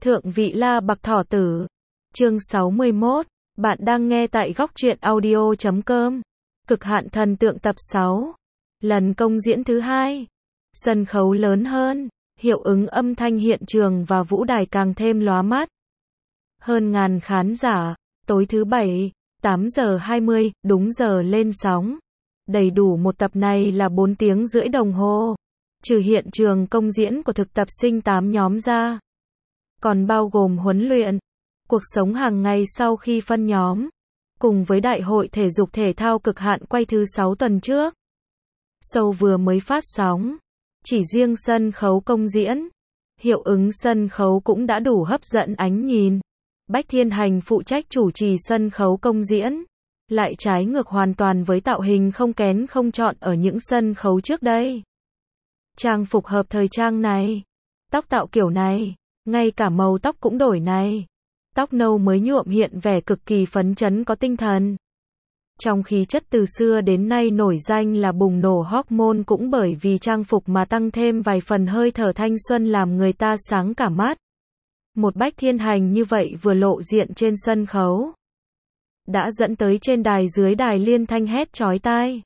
Thượng vị La Bạc Thỏ Tử. Chương 61. Bạn đang nghe tại góc truyện audio.com. Cực hạn thần tượng tập 6. Lần công diễn thứ 2. Sân khấu lớn hơn, hiệu ứng âm thanh hiện trường và vũ đài càng thêm lóa mắt. Hơn ngàn khán giả, tối thứ 7, 8 giờ 20, đúng giờ lên sóng. Đầy đủ một tập này là 4 tiếng rưỡi đồng hồ. Trừ hiện trường công diễn của thực tập sinh 8 nhóm ra. Còn bao gồm huấn luyện, cuộc sống hàng ngày sau khi phân nhóm, cùng với đại hội thể dục thể thao cực hạn quay thứ 6 tuần trước. Show vừa mới phát sóng, chỉ riêng sân khấu công diễn, hiệu ứng sân khấu cũng đã đủ hấp dẫn ánh nhìn. Bách Thiên Hành phụ trách chủ trì sân khấu công diễn, lại trái ngược hoàn toàn với tạo hình không kén không chọn ở những sân khấu trước đây. Trang phục hợp thời trang này, tóc tạo kiểu này, ngay cả màu tóc cũng đổi này. Tóc nâu mới nhuộm hiện vẻ cực kỳ phấn chấn có tinh thần. Trong khí chất từ xưa đến nay nổi danh là bùng nổ hormone, cũng bởi vì trang phục mà tăng thêm vài phần hơi thở thanh xuân làm người ta sáng cả mắt. Một Bách Thiên Hành như vậy vừa lộ diện trên sân khấu, đã dẫn tới trên đài dưới đài liên thanh hét chói tai.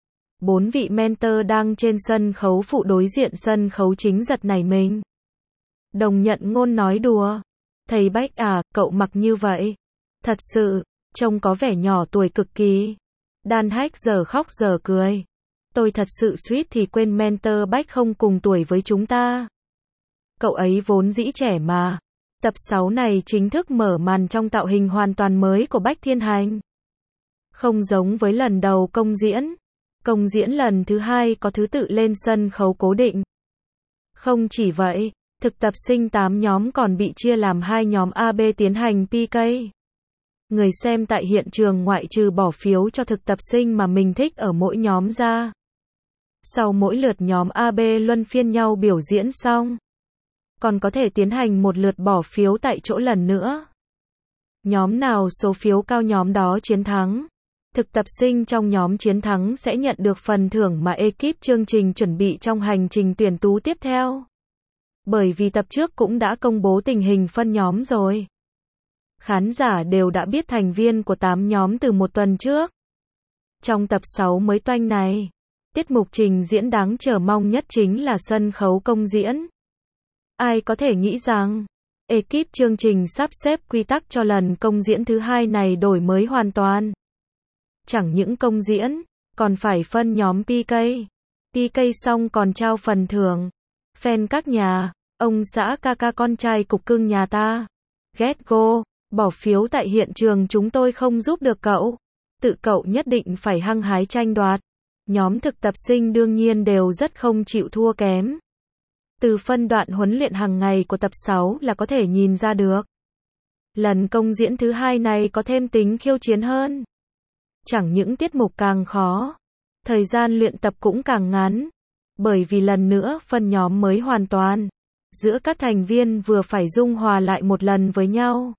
4 vị mentor đang trên sân khấu phụ đối diện sân khấu chính giật nảy mình. Đồng Nhận Ngôn nói đùa: "Thầy Bách à, cậu mặc như vậy, thật sự, trông có vẻ nhỏ tuổi cực kỳ." Đan Hách giờ khóc giờ cười: "Tôi thật sự suýt thì quên mentor Bách không cùng tuổi với chúng ta. Cậu ấy vốn dĩ trẻ mà." Tập 6 này chính thức mở màn trong tạo hình hoàn toàn mới của Bách Thiên Hành. Không giống với lần đầu công diễn lần thứ 2 có thứ tự lên sân khấu cố định. Không chỉ vậy, thực tập sinh 8 nhóm còn bị chia làm 2 nhóm AB tiến hành PK. Người xem tại hiện trường ngoại trừ bỏ phiếu cho thực tập sinh mà mình thích ở mỗi nhóm ra, sau mỗi lượt nhóm AB luân phiên nhau biểu diễn xong, còn có thể tiến hành một lượt bỏ phiếu tại chỗ lần nữa. Nhóm nào số phiếu cao nhóm đó chiến thắng. Thực tập sinh trong nhóm chiến thắng sẽ nhận được phần thưởng mà ekip chương trình chuẩn bị trong hành trình tuyển tú tiếp theo. Bởi vì tập trước cũng đã công bố tình hình phân nhóm rồi. Khán giả đều đã biết thành viên của 8 nhóm từ một tuần trước. Trong tập 6 mới toanh này, tiết mục trình diễn đáng chờ mong nhất chính là sân khấu công diễn. Ai có thể nghĩ rằng, ekip chương trình sắp xếp quy tắc cho lần công diễn thứ 2 này đổi mới hoàn toàn. Chẳng những công diễn, còn phải phân nhóm PK. PK xong còn trao phần thưởng. Fan các nhà, ông xã ca ca con trai cục cưng nhà ta. Get go, bỏ phiếu tại hiện trường chúng tôi không giúp được cậu. Tự cậu nhất định phải hăng hái tranh đoạt. Nhóm thực tập sinh đương nhiên đều rất không chịu thua kém. Từ phân đoạn huấn luyện hàng ngày của tập 6 là có thể nhìn ra được. Lần công diễn thứ 2 này có thêm tính khiêu chiến hơn. Chẳng những tiết mục càng khó, thời gian luyện tập cũng càng ngắn. Bởi vì lần nữa phân nhóm mới hoàn toàn. Giữa các thành viên vừa phải dung hòa lại một lần với nhau.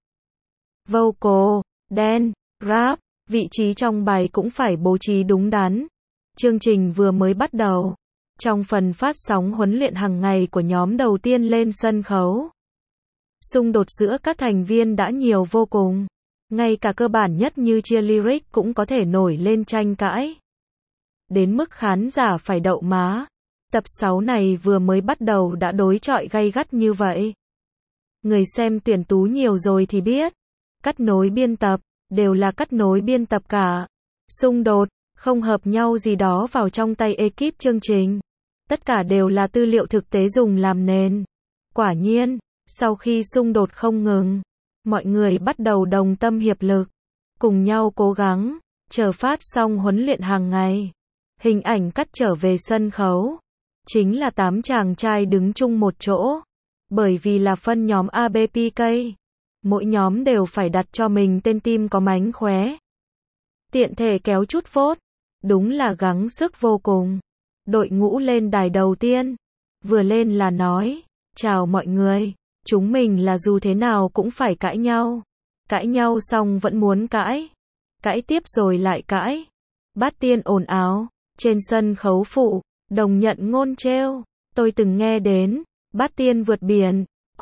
Vocal, dance, rap, vị trí trong bài cũng phải bố trí đúng đắn. Chương trình vừa mới bắt đầu. Trong phần phát sóng huấn luyện hàng ngày của nhóm đầu tiên lên sân khấu, xung đột giữa các thành viên đã nhiều vô cùng. Ngay cả cơ bản nhất như chia lyric cũng có thể nổi lên tranh cãi. Đến mức khán giả phải đậu má. Tập 6 này vừa mới bắt đầu đã đối chọi gay gắt như vậy. Người xem tuyển tú nhiều rồi thì biết. Cắt nối biên tập, đều là cắt nối biên tập cả. Xung đột, không hợp nhau gì đó vào trong tay ekip chương trình. Tất cả đều là tư liệu thực tế dùng làm nền. Quả nhiên, sau khi xung đột không ngừng, mọi người bắt đầu đồng tâm hiệp lực, cùng nhau cố gắng, chờ phát xong huấn luyện hàng ngày. Hình ảnh cắt trở về sân khấu, chính là 8 chàng trai đứng chung một chỗ. Bởi vì là phân nhóm ABPK, mỗi nhóm đều phải đặt cho mình tên team có mánh khóe. Tiện thể kéo chút vote, đúng là gắng sức vô cùng. Đội ngũ lên đài đầu tiên, vừa lên là nói: "Chào mọi người, chúng mình là dù thế nào cũng phải cãi nhau. Cãi nhau xong vẫn muốn cãi. Cãi tiếp rồi lại cãi." Bát Tiên ồn ào. Trên sân khấu phụ, Đồng Nhận Ngôn trêu: "Tôi từng nghe đến Bát Tiên vượt biển,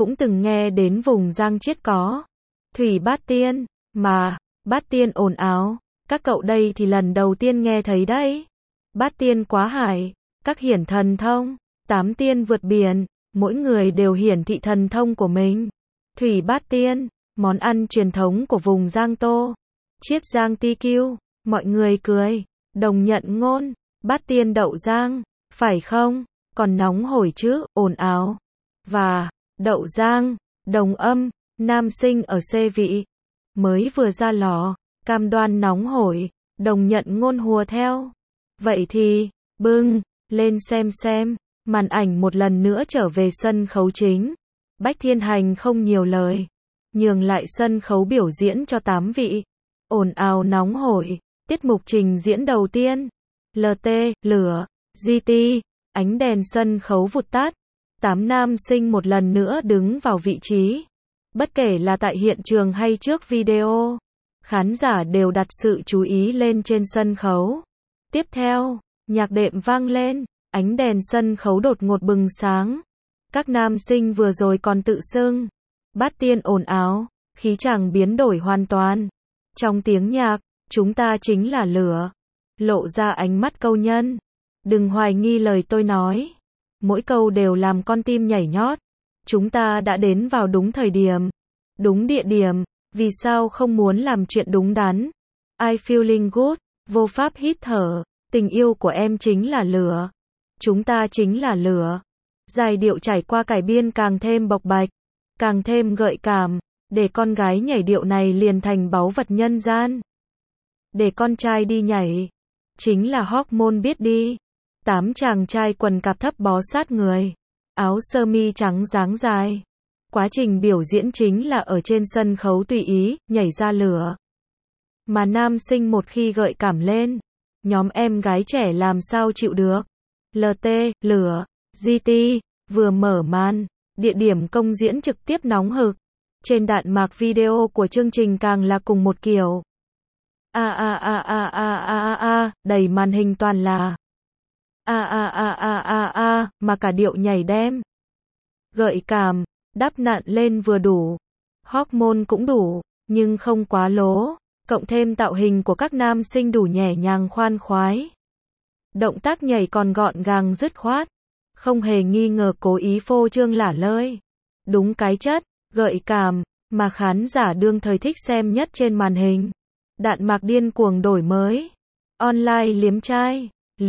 cũng từng nghe đến vùng Giang Chiết có Thủy Bát Tiên, mà Bát Tiên ồn ào, các cậu đây thì lần đầu tiên nghe thấy đấy. Bát Tiên quá hải, các hiển thần thông, 8 tiên vượt biển, mỗi người đều hiển thị thần thông của mình. Thủy Bát Tiên, món ăn truyền thống của vùng Giang Tô, Chiết Giang TQ, mọi người cười, đồng nhận ngôn, Bát Tiên đậu Giang, phải không? Còn nóng hổi chứ, ồn ào. Và, đậu Giang, đồng âm, nam sinh ở C vị, mới vừa ra lò, cam đoan nóng hổi, đồng nhận ngôn hùa theo. Vậy thì, bưng, lên xem, màn ảnh một lần nữa trở về sân khấu chính. Bách Thiên Hành không nhiều lời, nhường lại sân khấu biểu diễn cho 8 vị. Ồn ào nóng hổi, tiết mục trình diễn đầu tiên. LT, lửa, GT, ánh đèn sân khấu vụt tắt. 8 nam sinh một lần nữa đứng vào vị trí. Bất kể là tại hiện trường hay trước video, khán giả đều đặt sự chú ý lên trên sân khấu. Tiếp theo, nhạc đệm vang lên, ánh đèn sân khấu đột ngột bừng sáng. Các nam sinh vừa rồi còn tự xưng Bát Tiên ồn ào, khí chàng biến đổi hoàn toàn. Trong tiếng nhạc, chúng ta chính là lửa. Lộ ra ánh mắt câu nhân. Đừng hoài nghi lời tôi nói. Mỗi câu đều làm con tim nhảy nhót. Chúng ta đã đến vào đúng thời điểm, đúng địa điểm. Vì sao không muốn làm chuyện đúng đắn? I feeling good, vô pháp hít thở. Tình yêu của em chính là lửa. Chúng ta chính là lửa. Giai điệu trải qua cải biên càng thêm bộc bạch, càng thêm gợi cảm, để con gái nhảy điệu này liền thành báu vật nhân gian. Để con trai đi nhảy, chính là hormone biết đi. 8 chàng trai quần cạp thấp bó sát người, áo sơ mi trắng dáng dài. Quá trình biểu diễn chính là ở trên sân khấu tùy ý, nhảy ra lửa. Mà nam sinh một khi gợi cảm lên, nhóm em gái trẻ làm sao chịu được. LT, lửa, GT, vừa mở màn, địa điểm công diễn trực tiếp nóng hực. Trên đạn mạc video của chương trình càng là cùng một kiểu. Đầy màn hình toàn là mà cả điệu nhảy đem. Gợi cảm, đắp nặn lên vừa đủ. Hormone cũng đủ, nhưng không quá lố. Cộng thêm tạo hình của các nam sinh đủ nhẹ nhàng khoan khoái. Động tác nhảy còn gọn gàng dứt khoát. Không hề nghi ngờ cố ý phô trương lả lơi. Đúng cái chất, gợi cảm, mà khán giả đương thời thích xem nhất trên màn hình. Đạn mạc điên cuồng đổi mới. Online liếm trai,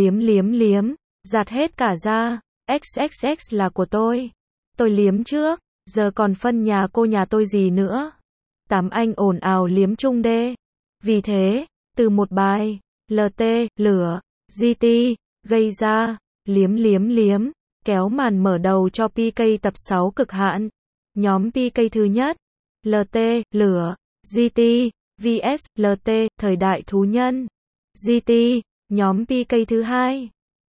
liếm, giạt hết cả ra. XXX là của tôi liếm trước, giờ còn phân nhà cô nhà tôi gì nữa. 8 anh ồn ào liếm chung đê. Vì thế, từ một bài, LT, lửa, GT, gây ra, liếm, kéo màn mở đầu cho PK tập 6 cực hạn. Nhóm PK thứ nhất, LT, lửa, GT, vs, LT, thời đại thú nhân. GT, nhóm PK thứ hai,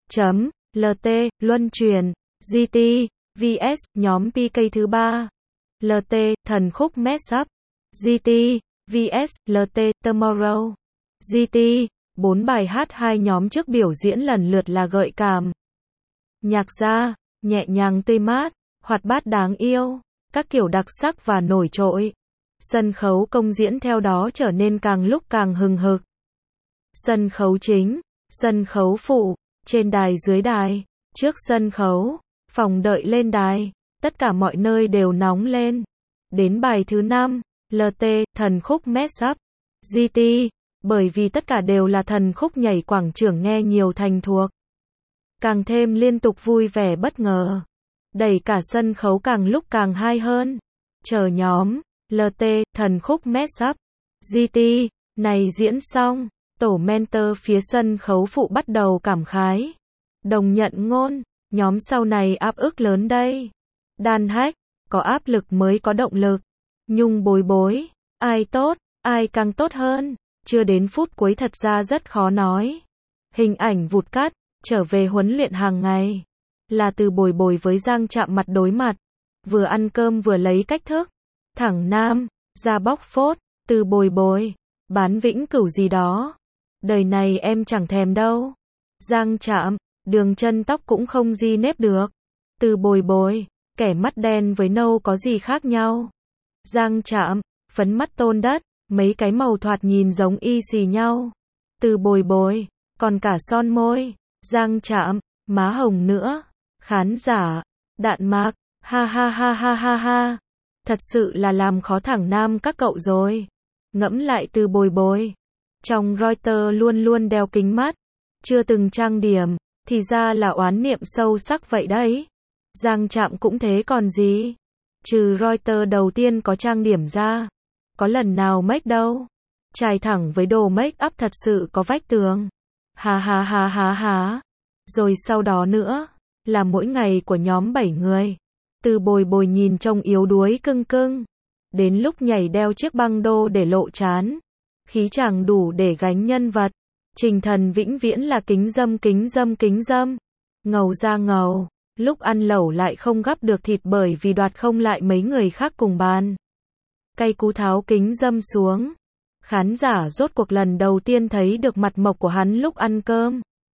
LT, luân truyền, GT, vs, nhóm PK thứ ba, LT, thần khúc mess up, GT, vs, LT, tomorrow, GT, 4 bài hát hai nhóm trước biểu diễn lần lượt là gợi cảm, nhạc gia, nhẹ nhàng tươi mát, hoạt bát đáng yêu, các kiểu đặc sắc và nổi trội. Sân khấu công diễn theo đó trở nên càng lúc càng hừng hực. Sân khấu chính, sân khấu phụ, trên đài dưới đài, trước sân khấu, phòng đợi lên đài, tất cả mọi nơi đều nóng lên. Đến bài thứ 5, LT, thần khúc mess up, GT, bởi vì tất cả đều là thần khúc nhảy quảng trường nghe nhiều thành thuộc. Càng thêm liên tục vui vẻ bất ngờ. Đẩy cả sân khấu càng lúc càng hay hơn. Chờ nhóm, LT, thần khúc mess up, GT, này diễn xong, tổ mentor phía sân khấu phụ bắt đầu cảm khái. Đồng nhận ngôn, nhóm sau này áp ức lớn đây. Đan hách, có áp lực mới có động lực. Nhung bối, ai tốt, ai càng tốt hơn. Chưa đến phút cuối thật ra rất khó nói. Hình ảnh vụt cắt, trở về huấn luyện hàng ngày. Là từ bồi với Giang chạm mặt đối mặt. Vừa ăn cơm vừa lấy cách thức. Thẳng nam, ra bóc phốt, từ bồi, bán vĩnh cửu gì đó. Đời này em chẳng thèm đâu. Giang chạm, đường chân tóc cũng không di nếp được. Từ bồi, Kẻ mắt đen với nâu có gì khác nhau? Giang Trạm, phấn mắt tôn đất, mấy cái màu thoạt nhìn giống y xì nhau. Từ Bồi Bồi, còn cả son môi. Giang Trạm, má hồng nữa. Khán giả, Đạn Mạc, ha ha ha ha ha ha. Thật sự là làm khó thẳng nam các cậu rồi. Ngẫm lại Từ Bồi Bồi. Trong Reuters luôn luôn đeo kính mắt. Chưa từng trang điểm, thì ra là oán niệm sâu sắc vậy đấy. Giang Trạm cũng thế còn gì. Trừ Reuters đầu tiên có trang điểm ra. Có lần nào make đâu. Chài thẳng với đồ make up thật sự có vách tường. Ha ha ha ha ha. Rồi sau đó nữa, là mỗi ngày của nhóm 7 người. Từ Bồi Bồi nhìn trông yếu đuối cưng cưng. Đến lúc nhảy đeo chiếc băng đô để lộ trán. Khí chàng đủ để gánh nhân vật. Trình Thần vĩnh viễn là kính dâm kính dâm kính dâm. Ngầu ra ngầu. Lúc ăn lẩu lại không gắp được thịt bởi vì đoạt không lại mấy người khác cùng bàn. Cay cú tháo kính dâm xuống. Khán giả rốt cuộc lần đầu tiên thấy được mặt mộc của hắn lúc ăn cơm.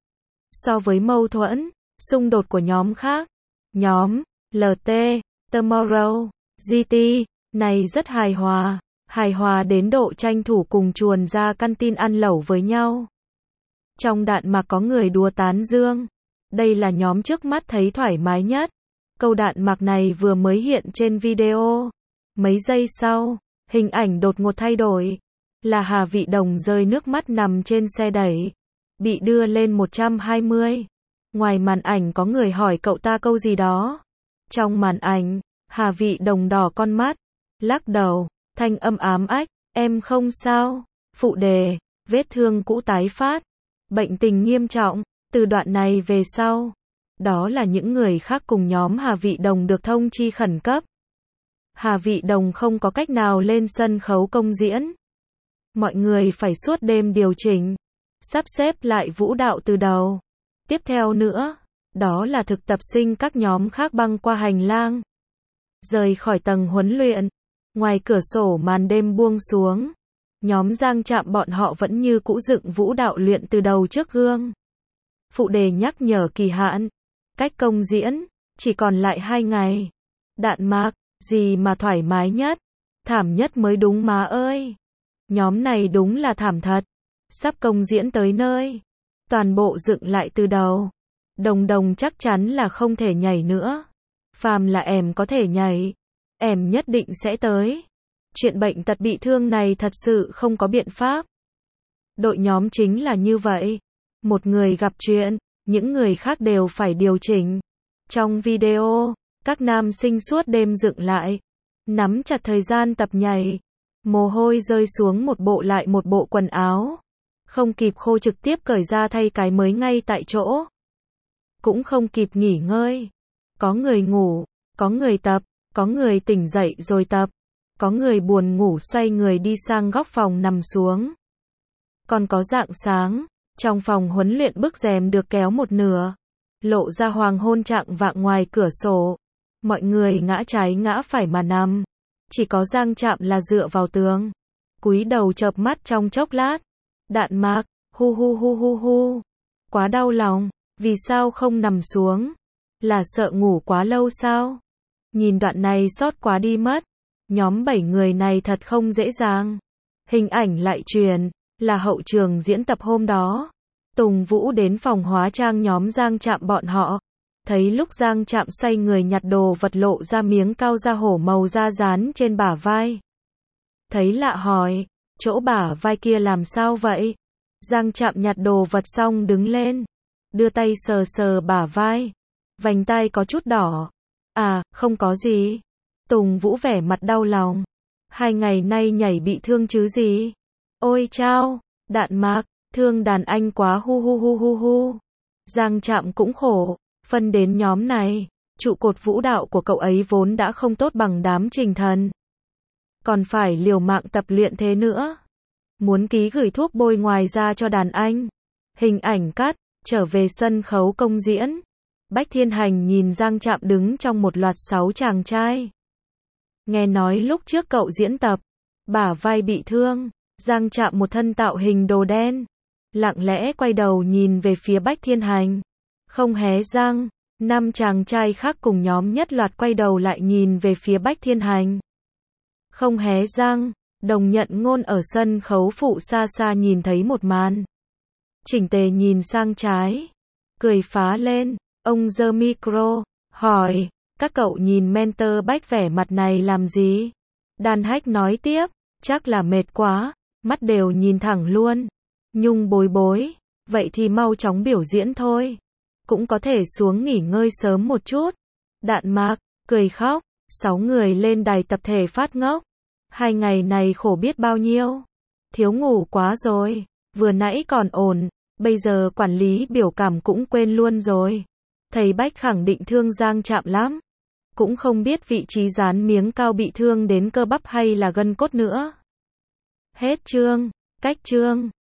So với mâu thuẫn, xung đột của nhóm khác, nhóm LT, Tomorrow, GT, này rất hài hòa đến độ tranh thủ cùng chuồn ra căn tin ăn lẩu với nhau. Trong Đạn Mạc có người đùa tán dương. Đây là nhóm trước mắt thấy thoải mái nhất. Câu Đạn Mạc này vừa mới hiện trên video. Mấy giây sau, hình ảnh đột ngột thay đổi. Là Hà Vị Đồng rơi nước mắt nằm trên xe đẩy. Bị đưa lên 120. Ngoài màn ảnh có người hỏi cậu ta câu gì đó. Trong màn ảnh, Hà Vị Đồng đỏ con mắt. Lắc đầu, thanh âm ám ách. Em không sao. Phụ đề, vết thương cũ tái phát. Bệnh tình nghiêm trọng. Từ đoạn này về sau, đó là những người khác cùng nhóm Hà Vị Đồng được thông chi khẩn cấp. Hà Vị Đồng không có cách nào lên sân khấu công diễn. Mọi người phải suốt đêm điều chỉnh, sắp xếp lại vũ đạo từ đầu. Tiếp theo nữa, đó là thực tập sinh các nhóm khác băng qua hành lang. Rời khỏi tầng huấn luyện, ngoài cửa sổ màn đêm buông xuống. Nhóm Giang Trạm bọn họ vẫn như cũ dựng vũ đạo luyện từ đầu trước gương. Phụ đề nhắc nhở kỳ hạn. Cách công diễn, chỉ còn lại 2 ngày. Đạn Mạc, gì mà thoải mái nhất, thảm nhất mới đúng má ơi. Nhóm này đúng là thảm thật. Sắp công diễn tới nơi. Toàn bộ dựng lại từ đầu. Đồng Đồng chắc chắn là không thể nhảy nữa. Phàm là em có thể nhảy, em nhất định sẽ tới. Chuyện bệnh tật bị thương này thật sự không có biện pháp. Đội nhóm chính là như vậy. Một người gặp chuyện, những người khác đều phải điều chỉnh. Trong video, các nam sinh suốt đêm dựng lại, nắm chặt thời gian tập nhảy. Mồ hôi rơi xuống một bộ lại một bộ quần áo. Không kịp khô trực tiếp cởi ra thay cái mới ngay tại chỗ. Cũng không kịp nghỉ ngơi. Có người ngủ, có người tập, có người tỉnh dậy rồi tập. Có người buồn ngủ xoay người đi sang góc phòng nằm xuống. Còn có rạng sáng, trong phòng huấn luyện bức rèm được kéo một nửa, lộ ra hoàng hôn trạng vạng ngoài cửa sổ. Mọi người ngã trái ngã phải mà nằm. Chỉ có Giang Trạm là dựa vào tường, cúi đầu chợp mắt trong chốc lát. Đạn Mạc, hu hu hu hu hu. Quá đau lòng, vì sao không nằm xuống? Là sợ ngủ quá lâu sao? Nhìn đoạn này sót quá đi mất. Nhóm 7 người này thật không dễ dàng. Hình ảnh lại truyền, là hậu trường diễn tập hôm đó. Tùng Vũ đến phòng hóa trang nhóm Giang Trạm bọn họ. Thấy lúc Giang Trạm xoay người nhặt đồ vật lộ ra miếng cao da hổ màu da dán trên bả vai. Thấy lạ hỏi, chỗ bả vai kia làm sao vậy? Giang Trạm nhặt đồ vật xong đứng lên, đưa tay sờ sờ bả vai. Vành tai có chút đỏ. À, không có gì. Tùng Vũ vẻ mặt đau lòng. 2 ngày nay nhảy bị thương chứ gì? Ôi chao, Đạn Mạc, thương đàn anh quá hu hu hu hu hu. Giang Trạm cũng khổ, phân đến nhóm này, trụ cột vũ đạo của cậu ấy vốn đã không tốt bằng đám Trình Thần. Còn phải liều mạng tập luyện thế nữa. Muốn ký gửi thuốc bôi ngoài ra cho đàn anh. Hình ảnh cắt, trở về sân khấu công diễn. Bách Thiên Hành nhìn Giang Trạm đứng trong một loạt 6 chàng trai. Nghe nói lúc trước cậu diễn tập, bả vai bị thương. Giang Trạm một thân tạo hình đồ đen, lặng lẽ quay đầu nhìn về phía Bách Thiên Hành, không hé răng. Năm chàng trai khác cùng nhóm nhất loạt quay đầu lại nhìn về phía Bách Thiên Hành. Không hé răng, Đồng Nhận Ngôn ở sân khấu phụ xa xa nhìn thấy một màn. Chỉnh Tề nhìn sang trái, cười phá lên, ông giơ micro, hỏi, các cậu nhìn mentor Bách vẻ mặt này làm gì? Đan Hách nói tiếp, chắc là mệt quá, mắt đều nhìn thẳng luôn. Nhung bối bối, vậy thì mau chóng biểu diễn thôi. Cũng có thể xuống nghỉ ngơi sớm một chút. Đạn Mạc, cười khóc, 6 người lên đài tập thể phát ngốc. 2 ngày này khổ biết bao nhiêu. Thiếu ngủ quá rồi, vừa nãy còn ổn, bây giờ quản lý biểu cảm cũng quên luôn rồi. Thầy Bách khẳng định thương Giang Trạm lắm. Cũng không biết vị trí dán miếng cao bị thương đến cơ bắp hay là gân cốt nữa. Hết chương, cách chương.